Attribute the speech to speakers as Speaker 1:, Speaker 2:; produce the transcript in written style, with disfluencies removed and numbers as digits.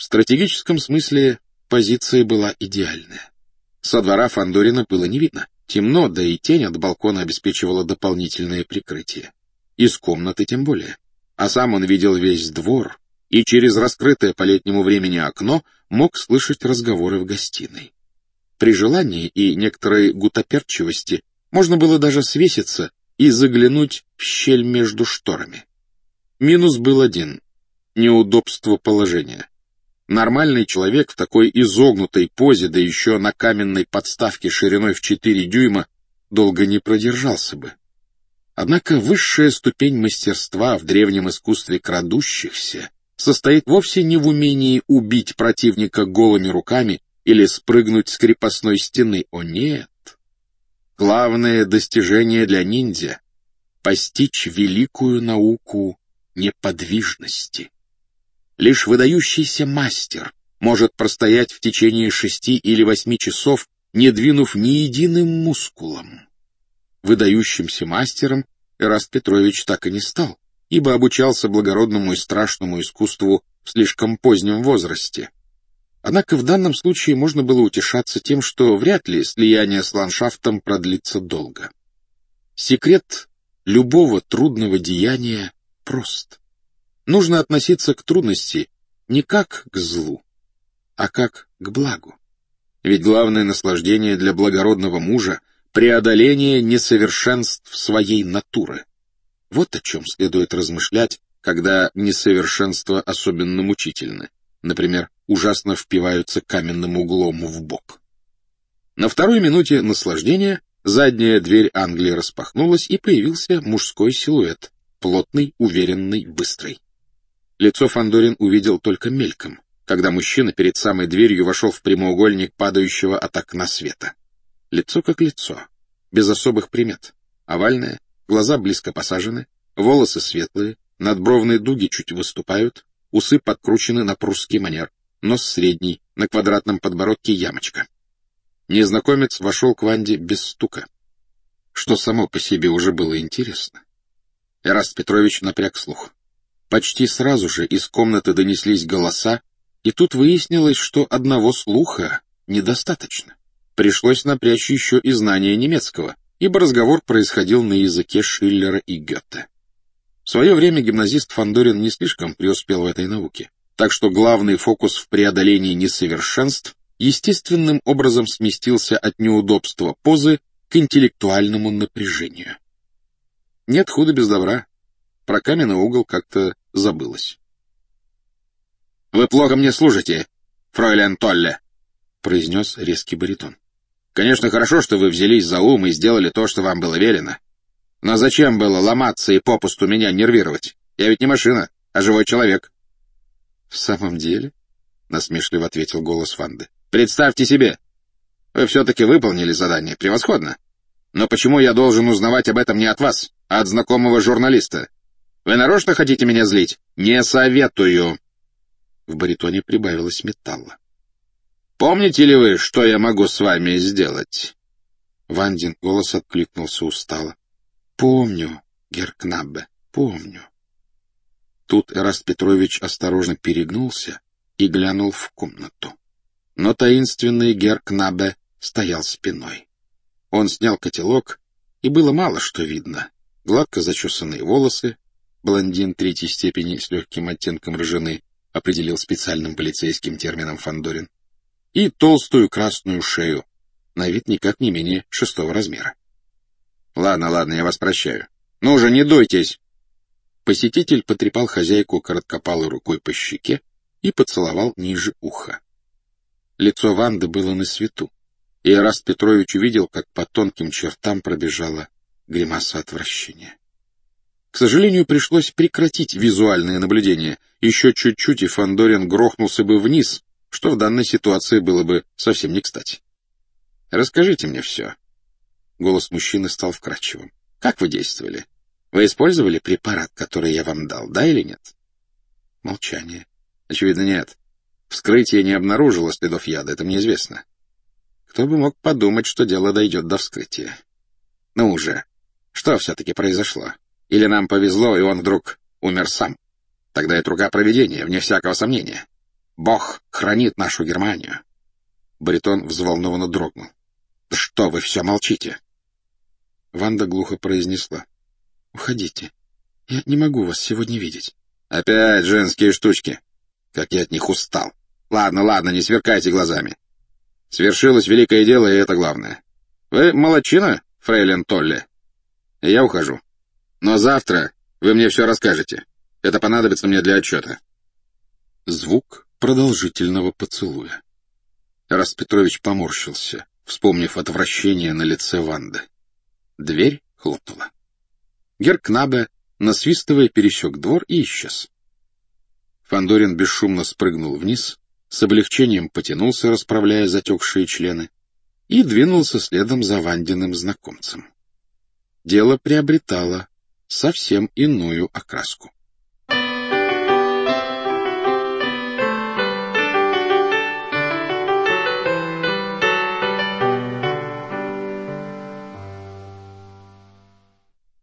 Speaker 1: В стратегическом смысле позиция была идеальная. Со двора Фандорина было не видно. Темно, да и тень от балкона обеспечивала дополнительное прикрытие. Из комнаты тем более. А сам он видел весь двор, и через раскрытое по летнему времени окно мог слышать разговоры в гостиной. При желании и некоторой гутоперчивости можно было даже свеситься и заглянуть в щель между шторами. Минус был один — неудобство положения. Нормальный человек в такой изогнутой позе, да еще на каменной подставке шириной в 4 дюйма, долго не продержался бы. Однако высшая ступень мастерства в древнем искусстве крадущихся состоит вовсе не в умении убить противника голыми руками или спрыгнуть с крепостной стены. О нет! Главное достижение для ниндзя — постичь великую науку неподвижности. Лишь выдающийся мастер может простоять в течение 6 или 8 часов, не двинув ни единым мускулом. Выдающимся мастером Эраст Петрович так и не стал, ибо обучался благородному и страшному искусству в слишком позднем возрасте. Однако в данном случае можно было утешаться тем, что вряд ли слияние с ландшафтом продлится долго. Секрет любого трудного деяния прост. Нужно относиться к трудности не как к злу, а как к благу. Ведь главное наслаждение для благородного мужа — преодоление несовершенств своей натуры. Вот о чем следует размышлять, когда несовершенства особенно мучительны. Например, ужасно впиваются каменным углом в бок. На второй минуте наслаждения задняя дверь Англии распахнулась, и появился мужской силуэт, плотный, уверенный, быстрый. Лицо Фандорин увидел только мельком, когда мужчина перед самой дверью вошел в прямоугольник падающего от окна света. Лицо как лицо, без особых примет. Овальное, глаза близко посажены, волосы светлые, надбровные дуги чуть выступают, усы подкручены на прусский манер, нос средний, на квадратном подбородке ямочка. Незнакомец вошел к Ванде без стука, что само по себе уже было интересно. Эраст Петрович напряг слух. Почти сразу же из комнаты донеслись голоса, и тут выяснилось, что одного слуха недостаточно. Пришлось напрячь еще и знание немецкого, ибо разговор происходил на языке Шиллера и Гёте. В свое время гимназист Фандорин не слишком преуспел в этой науке, так что главный фокус в преодолении несовершенств естественным образом сместился от неудобства позы к интеллектуальному напряжению. Нет худа без добра. Про каменный угол как-то забылось. — Вы плохо мне служите, фройлен Толле, — произнес резкий баритон. — Конечно, хорошо, что вы взялись за ум и сделали то, что вам было велено. Но зачем было ломаться и попусту меня нервировать? Я ведь не машина, а живой человек. — В самом деле? — насмешливо ответил голос Ванды. — Представьте себе. Вы все-таки выполнили задание. Превосходно. Но почему я должен узнавать об этом не от вас, а от знакомого журналиста? Вы нарочно хотите меня злить? Не советую. В баритоне прибавилось металла. Помните ли вы, что я могу с вами сделать? Вандин голос откликнулся устало. Помню, герр Кнаббе, помню. Тут Эраст Петрович осторожно перегнулся и глянул в комнату. Но таинственный герр Кнаббе стоял спиной. Он снял котелок, и было мало что видно. Гладко зачесанные волосы, блондин 3-й степени с легким оттенком рыжины, определил специальным полицейским термином Фандорин, и толстую красную шею, на вид никак не менее 6-го размера. — Ладно, я вас прощаю. Ну уже не дуйтесь! Посетитель потрепал хозяйку короткопалой рукой по щеке и поцеловал ниже уха. Лицо Ванды было на свету, и Эраст Петрович увидел, как по тонким чертам пробежала гримаса отвращения. К сожалению, пришлось прекратить визуальное наблюдение. Еще чуть-чуть, и Фандорин грохнулся бы вниз, что в данной ситуации было бы совсем не кстати. «Расскажите мне все». Голос мужчины стал вкрадчивым. «Как вы действовали? Вы использовали препарат, который я вам дал, да или нет?» Молчание. «Очевидно, нет. Вскрытие не обнаружило следов яда, это мне известно. Кто бы мог подумать, что дело дойдет до вскрытия. Ну уже, что все-таки произошло? Или нам повезло, и он вдруг умер сам? Тогда это рука провидения, вне всякого сомнения. Бог хранит нашу Германию. Баритон взволнованно дрогнул. — Что вы все молчите? Ванда глухо произнесла. — Уходите. Я не могу вас сегодня видеть. — Опять женские штучки. Как я от них устал. Ладно, ладно, не сверкайте глазами. Свершилось великое дело, и это главное. Вы молодчина, фрейлин Толли. Я ухожу. Но завтра вы мне все расскажете. Это понадобится мне для отчета. Звук продолжительного поцелуя. Раст Петрович поморщился, вспомнив отвращение на лице Ванды. Дверь хлопнула. Герр Кнабе, насвистывая, пересек двор и исчез. Фандорин бесшумно спрыгнул вниз, с облегчением потянулся, расправляя затекшие члены, и двинулся следом за Вандиным знакомцем. Дело приобретало совсем иную окраску.